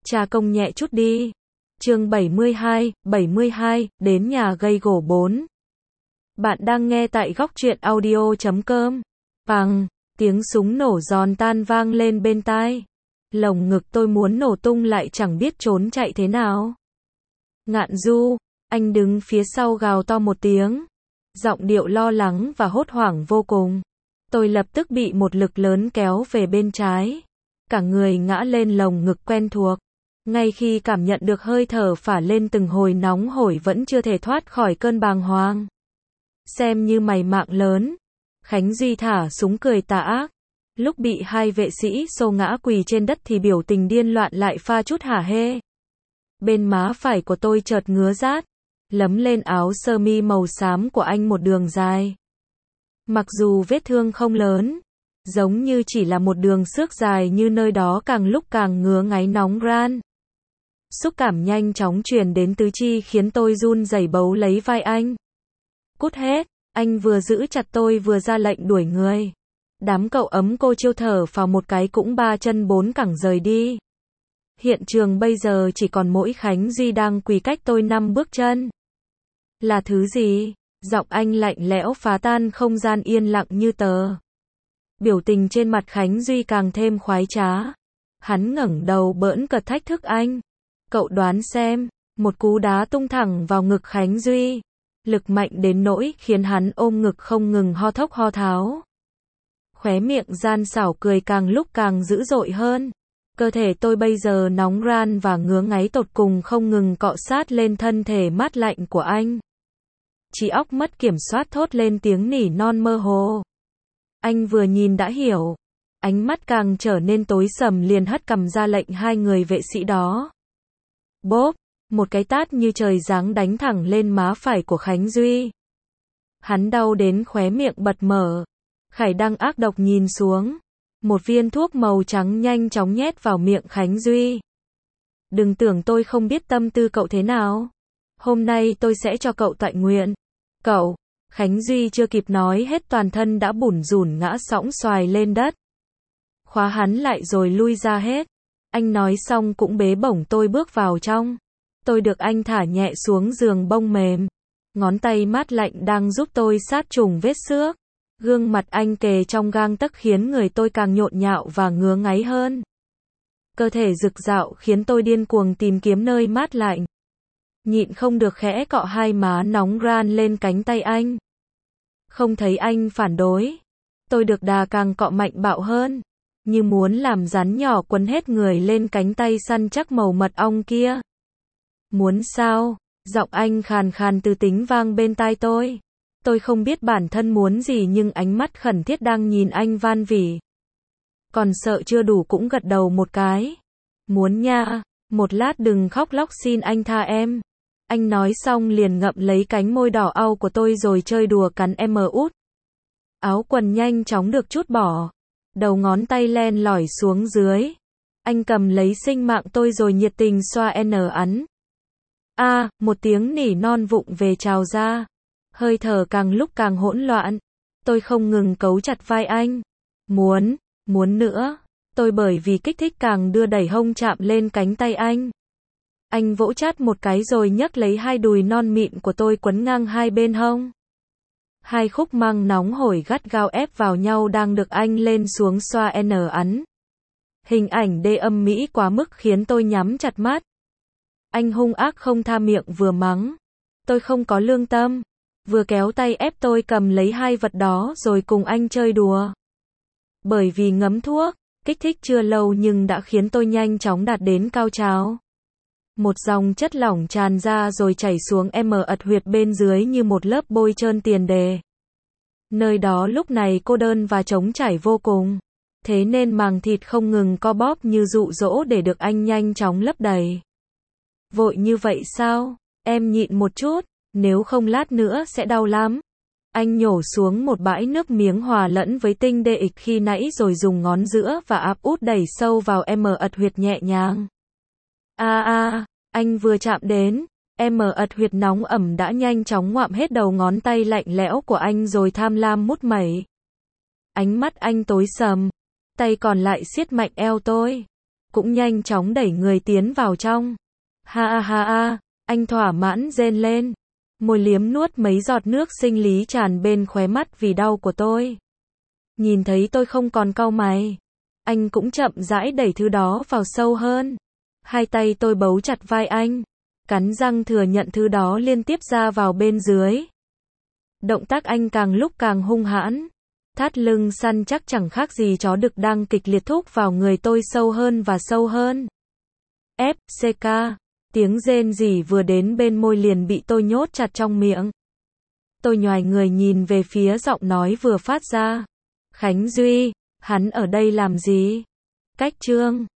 Cha công nhẹ chút đi. Chương 72, đến nhà gây gổ 4. Bạn đang nghe tại góc truyện audio.com. Bằng, tiếng súng nổ giòn tan vang lên bên tai. Lồng ngực tôi muốn nổ tung lại chẳng biết trốn chạy thế nào. Ngạn Du, anh đứng phía sau gào to một tiếng. Giọng điệu lo lắng và hốt hoảng vô cùng. Tôi lập tức bị một lực lớn kéo về bên trái. Cả người ngã lên lồng ngực quen thuộc. Ngay khi cảm nhận được hơi thở phả lên từng hồi nóng hổi vẫn chưa thể thoát khỏi cơn bàng hoàng. Xem như mày mạng lớn. Khánh Duy thả súng cười tà ác. Lúc bị hai vệ sĩ xô ngã quỳ trên đất thì biểu tình điên loạn lại pha chút hả hê. Bên má phải của tôi chợt ngứa rát. Lấm lên áo sơ mi màu xám của anh một đường dài. Mặc dù vết thương không lớn, giống như chỉ là một đường xước dài như nơi đó càng lúc càng ngứa ngáy nóng ran. Xúc cảm nhanh chóng truyền đến tứ chi khiến tôi run rẩy bấu lấy vai anh. Cút hết, anh vừa giữ chặt tôi vừa ra lệnh đuổi người. Đám cậu ấm cô chiêu thở phào một cái cũng ba chân bốn cẳng rời đi. Hiện trường bây giờ chỉ còn mỗi Khánh Duy đang quỳ cách tôi 5 bước chân. Là thứ gì? Giọng anh lạnh lẽo phá tan không gian yên lặng như tờ. Biểu tình trên mặt Khánh Duy càng thêm khoái trá. Hắn ngẩng đầu bỡn cợt thách thức anh. Cậu đoán xem, một cú đá tung thẳng vào ngực Khánh Duy. Lực mạnh đến nỗi khiến hắn ôm ngực không ngừng ho thốc ho tháo. Khóe miệng gian xảo cười càng lúc càng dữ dội hơn. Cơ thể tôi bây giờ nóng ran và ngứa ngáy tột cùng không ngừng cọ sát lên thân thể mát lạnh của anh. Trí óc mất kiểm soát thốt lên tiếng nỉ non mơ hồ. Anh vừa nhìn đã hiểu. Ánh mắt càng trở nên tối sầm liền hất cằm ra lệnh hai người vệ sĩ đó. Bốp, một cái tát như trời giáng đánh thẳng lên má phải của Khánh Duy. Hắn đau đến khóe miệng bật mở. Khải Đăng ác độc nhìn xuống. Một viên thuốc màu trắng nhanh chóng nhét vào miệng Khánh Duy. Đừng tưởng tôi không biết tâm tư cậu thế nào. Hôm nay tôi sẽ cho cậu tọa nguyện. Cậu, Khánh Duy chưa kịp nói hết toàn thân đã bủn rủn ngã sõng xoài lên đất. Khóa hắn lại rồi lui ra hết. Anh nói xong cũng bế bổng tôi bước vào trong. Tôi được anh thả nhẹ xuống giường bông mềm. Ngón tay mát lạnh đang giúp tôi sát trùng vết xước. Gương mặt anh kề trong gang tấc khiến người tôi càng nhộn nhạo và ngứa ngáy hơn. Cơ thể rực rạo khiến tôi điên cuồng tìm kiếm nơi mát lạnh. Nhịn không được khẽ cọ hai má nóng ran lên cánh tay anh. Không thấy anh phản đối. Tôi được đà càng cọ mạnh bạo hơn. Như muốn làm rắn nhỏ quấn hết người lên cánh tay săn chắc màu mật ong kia. Muốn sao? Giọng anh khàn khàn từ tính vang bên tai tôi. Tôi không biết bản thân muốn gì nhưng ánh mắt khẩn thiết đang nhìn anh van vỉ. Còn sợ chưa đủ cũng gật đầu một cái. Muốn nha, một lát đừng khóc lóc xin anh tha em. Anh nói xong liền ngậm lấy cánh môi đỏ au của tôi rồi chơi đùa cắn em út. Áo quần nhanh chóng được trút bỏ. Đầu ngón tay len lỏi xuống dưới. Anh cầm lấy sinh mạng tôi rồi nhiệt tình xoa ấn. Một tiếng nỉ non vụng về trào ra. Hơi thở càng lúc càng hỗn loạn. Tôi không ngừng cấu chặt vai anh. Muốn nữa. Tôi bởi vì kích thích càng đưa đẩy hông chạm lên cánh tay anh. Anh vỗ chát một cái rồi nhấc lấy hai đùi non mịn của tôi quấn ngang hai bên hông. Hai khúc măng nóng hổi gắt gao ép vào nhau đang được anh lên xuống xoa ấn. Hình ảnh đê âm mỹ quá mức khiến tôi nhắm chặt mắt. Anh hung ác không tha miệng vừa mắng. Tôi không có lương tâm. Vừa kéo tay ép tôi cầm lấy hai vật đó rồi cùng anh chơi đùa. Bởi vì ngấm thuốc, kích thích chưa lâu nhưng đã khiến tôi nhanh chóng đạt đến cao trào. Một dòng chất lỏng tràn ra rồi chảy xuống ật huyệt bên dưới như một lớp bôi trơn tiền đề. Nơi đó lúc này cô đơn và trống trải vô cùng. Thế nên màng thịt không ngừng co bóp như dụ dỗ để được anh nhanh chóng lấp đầy. Vội như vậy sao? Em nhịn một chút, nếu không lát nữa sẽ đau lắm. Anh nhổ xuống một bãi nước miếng hòa lẫn với tinh đê ịch khi nãy rồi dùng ngón giữa và áp út đẩy sâu vào ật huyệt nhẹ nhàng. Anh vừa chạm đến, ật huyệt nóng ẩm đã nhanh chóng ngoạm hết đầu ngón tay lạnh lẽo của anh rồi tham lam mút mẩy. Ánh mắt anh tối sầm, tay còn lại siết mạnh eo tôi. cũng nhanh chóng đẩy người tiến vào trong. Ha ha ha, anh thỏa mãn rên lên. Môi liếm nuốt mấy giọt nước sinh lý tràn bên khóe mắt vì đau của tôi. Nhìn thấy tôi không còn cau mày, anh cũng chậm rãi đẩy thứ đó vào sâu hơn. Hai tay tôi bấu chặt vai anh, cắn răng thừa nhận thứ đó liên tiếp ra vào bên dưới. Động tác anh càng lúc càng hung hãn. Thắt lưng săn chắc chẳng khác gì chó đực đang kịch liệt thúc vào người tôi sâu hơn và sâu hơn. FCK, tiếng rên rỉ vừa đến bên môi liền bị tôi nhốt chặt trong miệng. Tôi nhoài người nhìn về phía giọng nói vừa phát ra. Khánh Duy, hắn ở đây làm gì? Cách Trương.